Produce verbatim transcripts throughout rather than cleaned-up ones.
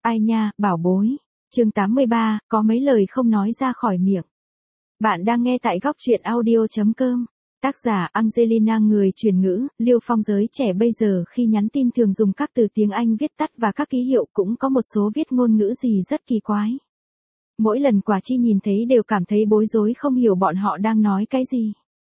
Ai nha, bảo bối. Chương tám mươi ba, có mấy lời không nói ra khỏi miệng. Bạn đang nghe tại góc truyện audio chấm com. Tác giả Angelina. Người chuyển ngữ, Liêu Phong. Giới trẻ bây giờ khi nhắn tin thường dùng các từ tiếng Anh viết tắt và các ký hiệu, cũng có một số viết ngôn ngữ gì rất kỳ quái. Mỗi lần Quả Chi nhìn thấy đều cảm thấy bối rối, không hiểu bọn họ đang nói cái gì.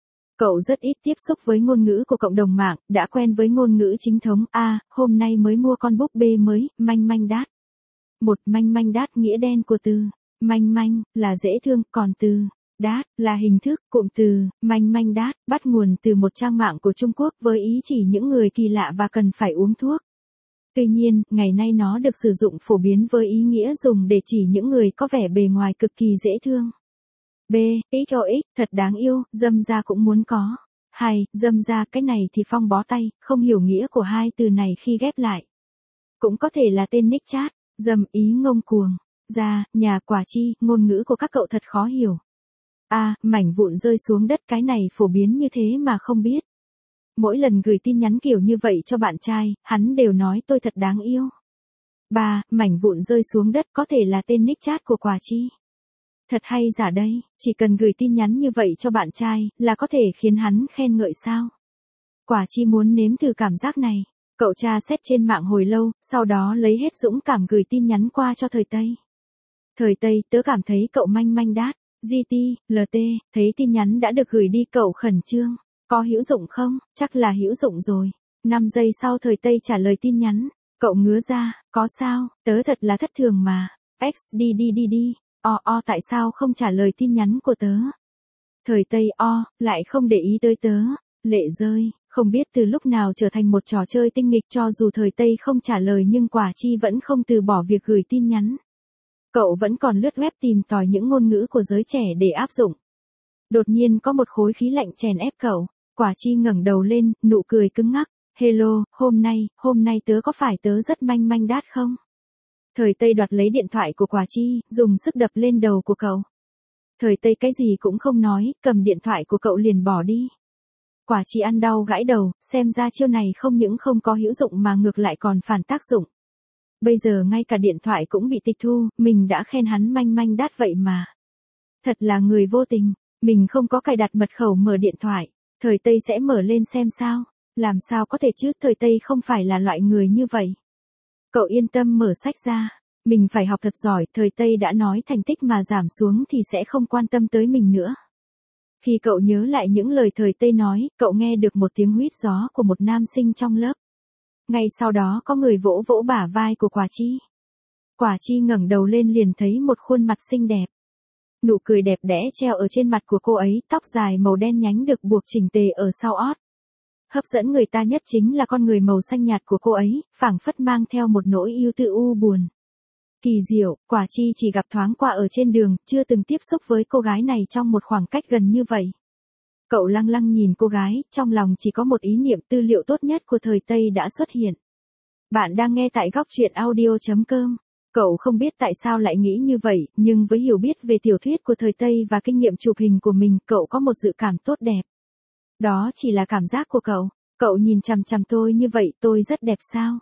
Cậu rất ít tiếp xúc với ngôn ngữ của cộng đồng mạng, đã quen với ngôn ngữ chính thống. A, à, hôm nay mới mua con búp bê mới, manh manh đát. Một, manh manh đát nghĩa đen của từ manh manh là dễ thương, còn từ đát là hình thức. Cụm từ manh manh đát bắt nguồn từ một trang mạng của Trung Quốc với ý chỉ những người kỳ lạ và cần phải uống thuốc. Tuy nhiên, ngày nay nó được sử dụng phổ biến với ý nghĩa dùng để chỉ những người có vẻ bề ngoài cực kỳ dễ thương. B, ích o ích, thật đáng yêu, dâm ra cũng muốn có. Hai, dâm ra, cái này thì Phong bó tay, không hiểu nghĩa của hai từ này khi ghép lại. Cũng có thể là tên nick chat. Dâm, ý ngông cuồng. Ra, nhà Quả Chi, ngôn ngữ của các cậu thật khó hiểu. A, à, mảnh vụn rơi xuống đất, cái này phổ biến như thế mà không biết. Mỗi lần gửi tin nhắn kiểu như vậy cho bạn trai, hắn đều nói tôi thật đáng yêu. Ba, mảnh vụn rơi xuống đất có thể là tên nick chat của Quả Chi. Thật hay giả đây, chỉ cần gửi tin nhắn như vậy cho bạn trai, là có thể khiến hắn khen ngợi sao? Quả Chi muốn nếm thử cảm giác này. Cậu tra xét trên mạng hồi lâu, sau đó lấy hết dũng cảm gửi tin nhắn qua cho Thời Tây. Thời Tây, tớ cảm thấy cậu manh manh đát. giê tê, lờ tê, thấy tin nhắn đã được gửi đi, cậu khẩn trương. Có hữu dụng không? Chắc là hữu dụng rồi. năm giây sau Thời Tây trả lời tin nhắn. Cậu ngứa ra, có sao? Tớ thật là thất thường mà. X đi đi đi đi. O o tại sao không trả lời tin nhắn của tớ? Thời Tây o, lại không để ý tới tớ. Lệ rơi. Không biết từ lúc nào trở thành một trò chơi tinh nghịch, cho dù Thời Tây không trả lời nhưng Quả Chi vẫn không từ bỏ việc gửi tin nhắn. Cậu vẫn còn lướt web tìm tòi những ngôn ngữ của giới trẻ để áp dụng. Đột nhiên có một khối khí lạnh chèn ép cậu. Quả Chi ngẩng đầu lên, nụ cười cứng ngắc. Hello, hôm nay, hôm nay tớ có phải tớ rất manh manh đát không? Thời Tây đoạt lấy điện thoại của Quả Chi, dùng sức đập lên đầu của cậu. Thời Tây cái gì cũng không nói, cầm điện thoại của cậu liền bỏ đi. Quả Chi ăn đau gãi đầu, xem ra chiêu này không những không có hữu dụng mà ngược lại còn phản tác dụng. Bây giờ ngay cả điện thoại cũng bị tịch thu, mình đã khen hắn manh manh đát vậy mà. Thật là người vô tình, mình không có cài đặt mật khẩu mở điện thoại. Thời Tây sẽ mở lên xem sao. Làm sao có thể chứ, Thời Tây không phải là loại người như vậy. Cậu yên tâm mở sách ra. Mình phải học thật giỏi, Thời Tây đã nói thành tích mà giảm xuống thì sẽ không quan tâm tới mình nữa. Khi cậu nhớ lại những lời Thời Tây nói, cậu nghe được một tiếng huýt gió của một nam sinh trong lớp. Ngay sau đó có người vỗ vỗ bả vai của Quả Chi. Quả Chi ngẩng đầu lên liền thấy một khuôn mặt xinh đẹp. Nụ cười đẹp đẽ treo ở trên mặt của cô ấy, tóc dài màu đen nhánh được buộc chỉnh tề ở sau ót. Hấp dẫn người ta nhất chính là con người màu xanh nhạt của cô ấy, phảng phất mang theo một nỗi ưu tư u buồn. Kỳ diệu, Quả Chi chỉ gặp thoáng qua ở trên đường, chưa từng tiếp xúc với cô gái này trong một khoảng cách gần như vậy. Cậu lăng lăng nhìn cô gái, trong lòng chỉ có một ý niệm, tư liệu tốt nhất của Thời Tây đã xuất hiện. Bạn đang nghe tại góc truyện audio chấm com. Cậu không biết tại sao lại nghĩ như vậy, nhưng với hiểu biết về tiểu thuyết của Thời Tây và kinh nghiệm chụp hình của mình, cậu có một dự cảm tốt đẹp. Đó chỉ là cảm giác của cậu. Cậu nhìn chằm chằm tôi như vậy, tôi rất đẹp sao?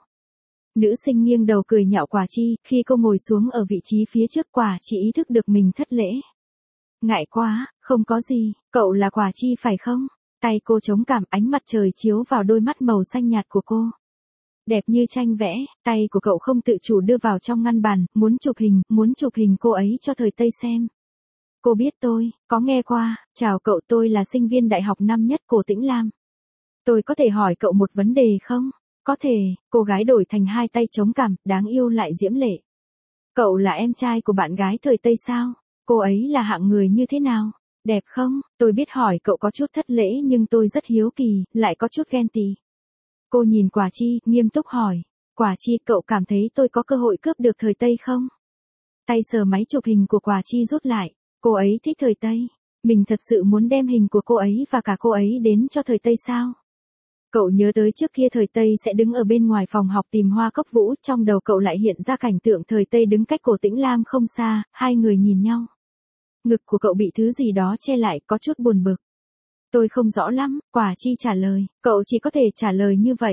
Nữ sinh nghiêng đầu cười nhạo Quả Chi, khi cô ngồi xuống ở vị trí phía trước, Quả Chi ý thức được mình thất lễ. Ngại quá, không có gì, cậu là Quả Chi phải không? Tay cô chống cằm, ánh mặt trời chiếu vào đôi mắt màu xanh nhạt của cô. Đẹp như tranh vẽ, tay của cậu không tự chủ đưa vào trong ngăn bàn, muốn chụp hình, muốn chụp hình cô ấy cho Thời Tây xem. Cô biết tôi, có nghe qua, chào cậu, tôi là sinh viên đại học năm nhất Cổ Tĩnh Lam. Tôi có thể hỏi cậu một vấn đề không? Có thể, cô gái đổi thành hai tay chống cằm, đáng yêu lại diễm lệ. Cậu là em trai của bạn gái Thời Tây sao? Cô ấy là hạng người như thế nào? Đẹp không? Tôi biết hỏi cậu có chút thất lễ nhưng tôi rất hiếu kỳ, lại có chút ghen tị. Cô nhìn Quả Chi, nghiêm túc hỏi. Quả Chi, cậu cảm thấy tôi có cơ hội cướp được Thời Tây không? Tay sờ máy chụp hình của Quả Chi rút lại. Cô ấy thích Thời Tây. Mình thật sự muốn đem hình của cô ấy và cả cô ấy đến cho Thời Tây sao? Cậu nhớ tới trước kia Thời Tây sẽ đứng ở bên ngoài phòng học tìm Hoa Cốc Vũ, trong đầu cậu lại hiện ra cảnh tượng Thời Tây đứng cách Cổ Tĩnh Lam không xa, hai người nhìn nhau. Ngực của cậu bị thứ gì đó che lại, có chút buồn bực. Tôi không rõ lắm, Quả Chi trả lời, cậu chỉ có thể trả lời như vậy.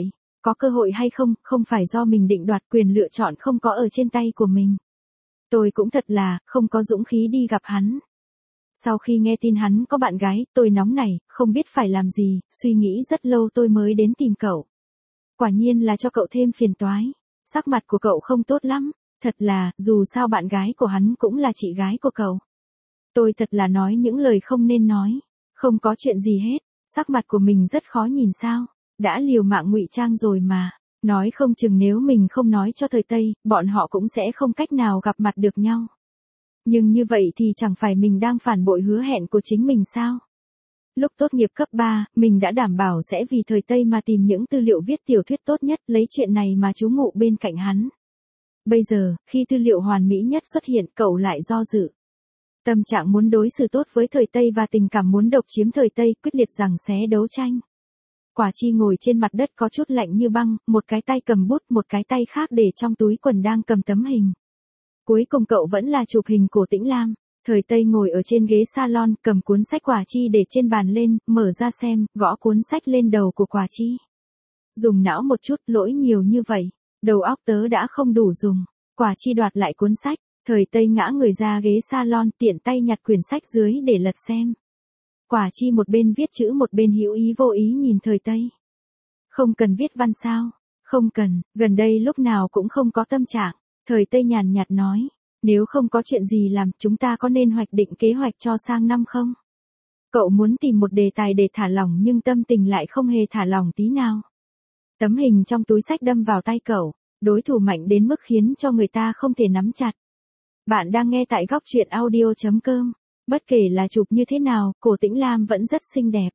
Có cơ hội hay không, không phải do mình định đoạt, quyền lựa chọn không có ở trên tay của mình. Tôi cũng thật là, không có dũng khí đi gặp hắn. Sau khi nghe tin hắn có bạn gái, tôi nóng nảy, không biết phải làm gì, suy nghĩ rất lâu tôi mới đến tìm cậu. Quả nhiên là cho cậu thêm phiền toái. Sắc mặt của cậu không tốt lắm, thật là, dù sao bạn gái của hắn cũng là chị gái của cậu. Tôi thật là nói những lời không nên nói. Không có chuyện gì hết, sắc mặt của mình rất khó nhìn sao. Đã liều mạng ngụy trang rồi mà. Nói không chừng nếu mình không nói cho thời Tây, bọn họ cũng sẽ không cách nào gặp mặt được nhau. Nhưng như vậy thì chẳng phải mình đang phản bội hứa hẹn của chính mình sao? Lúc tốt nghiệp cấp ba, mình đã đảm bảo sẽ vì thời Tây mà tìm những tư liệu viết tiểu thuyết tốt nhất, lấy chuyện này mà trú ngụ bên cạnh hắn. Bây giờ, khi tư liệu hoàn mỹ nhất xuất hiện, cậu lại do dự. Tâm trạng muốn đối xử tốt với thời Tây và tình cảm muốn độc chiếm thời Tây, quyết liệt rằng xé đấu tranh. Quả Chi ngồi trên mặt đất có chút lạnh như băng, một cái tay cầm bút, một cái tay khác để trong túi quần đang cầm tấm hình. Cuối cùng cậu vẫn là chụp hình của Tĩnh Lam. Thời Tây ngồi ở trên ghế salon, cầm cuốn sách Quả Chi để trên bàn lên, mở ra xem, gõ cuốn sách lên đầu của Quả Chi. Dùng não một chút, lỗi nhiều như vậy. Đầu óc tớ đã không đủ dùng. Quả Chi đoạt lại cuốn sách, Thời Tây ngã người ra ghế salon, tiện tay nhặt quyển sách dưới để lật xem. Quả Chi một bên viết chữ một bên hữu ý vô ý nhìn Thời Tây. Không cần viết văn sao? Không cần, gần đây lúc nào cũng không có tâm trạng. Thời Tây nhàn nhạt nói, nếu không có chuyện gì làm, chúng ta có nên hoạch định kế hoạch cho sang năm không? Cậu muốn tìm một đề tài để thả lỏng nhưng tâm tình lại không hề thả lỏng tí nào. Tấm hình trong túi sách đâm vào tay cậu, đối thủ mạnh đến mức khiến cho người ta không thể nắm chặt. Bạn đang nghe tại góc truyện audio chấm com. Bất kể là chụp như thế nào, cô Tĩnh Lam vẫn rất xinh đẹp.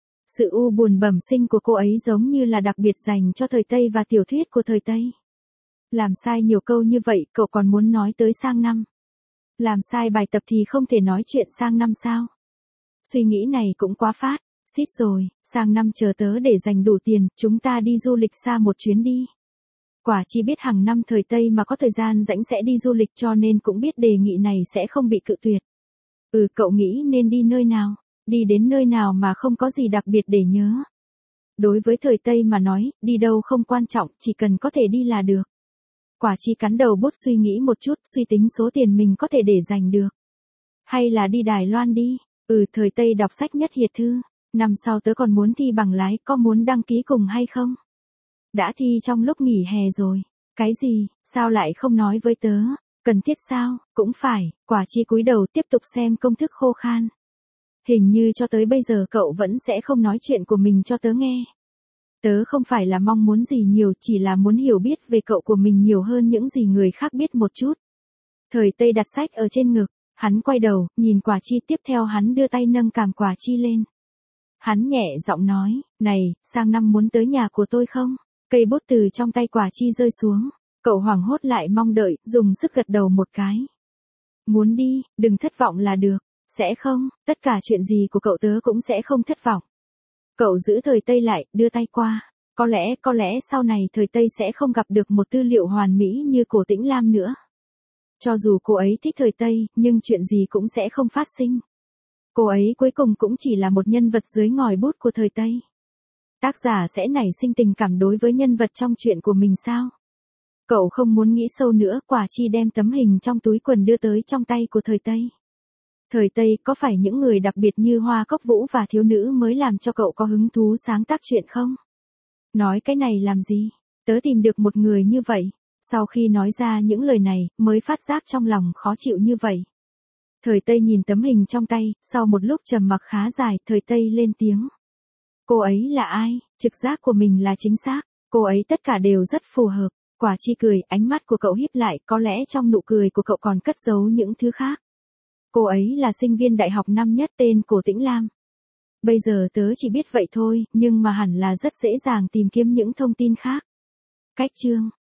Sự u buồn bẩm sinh của cô ấy giống như là đặc biệt dành cho thời Tây và tiểu thuyết của thời Tây. Làm sai nhiều câu như vậy, cậu còn muốn nói tới sang năm. Làm sai bài tập thì không thể nói chuyện sang năm sao? Suy nghĩ này cũng quá phát, xít rồi, sang năm chờ tớ để dành đủ tiền, chúng ta đi du lịch xa một chuyến đi. Quả Chi biết hàng năm thời Tây mà có thời gian rảnh sẽ đi du lịch cho nên cũng biết đề nghị này sẽ không bị cự tuyệt. Ừ, cậu nghĩ nên đi nơi nào? Đi đến nơi nào mà không có gì đặc biệt để nhớ. Đối với thời Tây mà nói, đi đâu không quan trọng, chỉ cần có thể đi là được. Quả Chi cắn đầu bút suy nghĩ một chút, suy tính số tiền mình có thể để dành được. Hay là đi Đài Loan đi? Ừ, thời Tây đọc sách nhất hiệt thư. Năm sau tớ còn muốn thi bằng lái, có muốn đăng ký cùng hay không? Đã thi trong lúc nghỉ hè rồi. Cái gì, sao lại không nói với tớ? Cần thiết sao? Cũng phải. Quả Chi cúi đầu tiếp tục xem công thức khô khan. Hình như cho tới bây giờ cậu vẫn sẽ không nói chuyện của mình cho tớ nghe. Tớ không phải là mong muốn gì nhiều, chỉ là muốn hiểu biết về cậu của mình nhiều hơn những gì người khác biết một chút. Thời Tây đặt sách ở trên ngực, hắn quay đầu, nhìn Quả Chi, tiếp theo hắn đưa tay nâng cằm Quả Chi lên. Hắn nhẹ giọng nói, này, sang năm muốn tới nhà của tôi không? Cây bút từ trong tay Quả Chi rơi xuống, cậu hoảng hốt lại mong đợi, dùng sức gật đầu một cái. Muốn đi, đừng thất vọng là được. Sẽ không, tất cả chuyện gì của cậu tớ cũng sẽ không thất vọng. Cậu giữ thời Tây lại, đưa tay qua. Có lẽ, có lẽ sau này thời Tây sẽ không gặp được một tư liệu hoàn mỹ như cổ Tĩnh Lam nữa. Cho dù cô ấy thích thời Tây, nhưng chuyện gì cũng sẽ không phát sinh. Cô ấy cuối cùng cũng chỉ là một nhân vật dưới ngòi bút của thời Tây. Tác giả sẽ nảy sinh tình cảm đối với nhân vật trong chuyện của mình sao? Cậu không muốn nghĩ sâu nữa, Quả Chi đem tấm hình trong túi quần đưa tới trong tay của thời Tây. Thời Tây, có phải những người đặc biệt như Hoa Cốc Vũ và thiếu nữ mới làm cho cậu có hứng thú sáng tác chuyện không? Nói cái này làm gì? Tớ tìm được một người như vậy. Sau khi nói ra những lời này, mới phát giác trong lòng khó chịu như vậy. Thời Tây nhìn tấm hình trong tay, sau một lúc trầm mặc khá dài, Thời Tây lên tiếng. Cô ấy là ai? Trực giác của mình là chính xác. Cô ấy tất cả đều rất phù hợp. Quả Chi cười, ánh mắt của cậu híp lại, có lẽ trong nụ cười của cậu còn cất giấu những thứ khác. Cô ấy là sinh viên đại học năm nhất tên Cổ Tĩnh Lam. Bây giờ tớ chỉ biết vậy thôi, nhưng mà hẳn là rất dễ dàng tìm kiếm những thông tin khác. Cách chương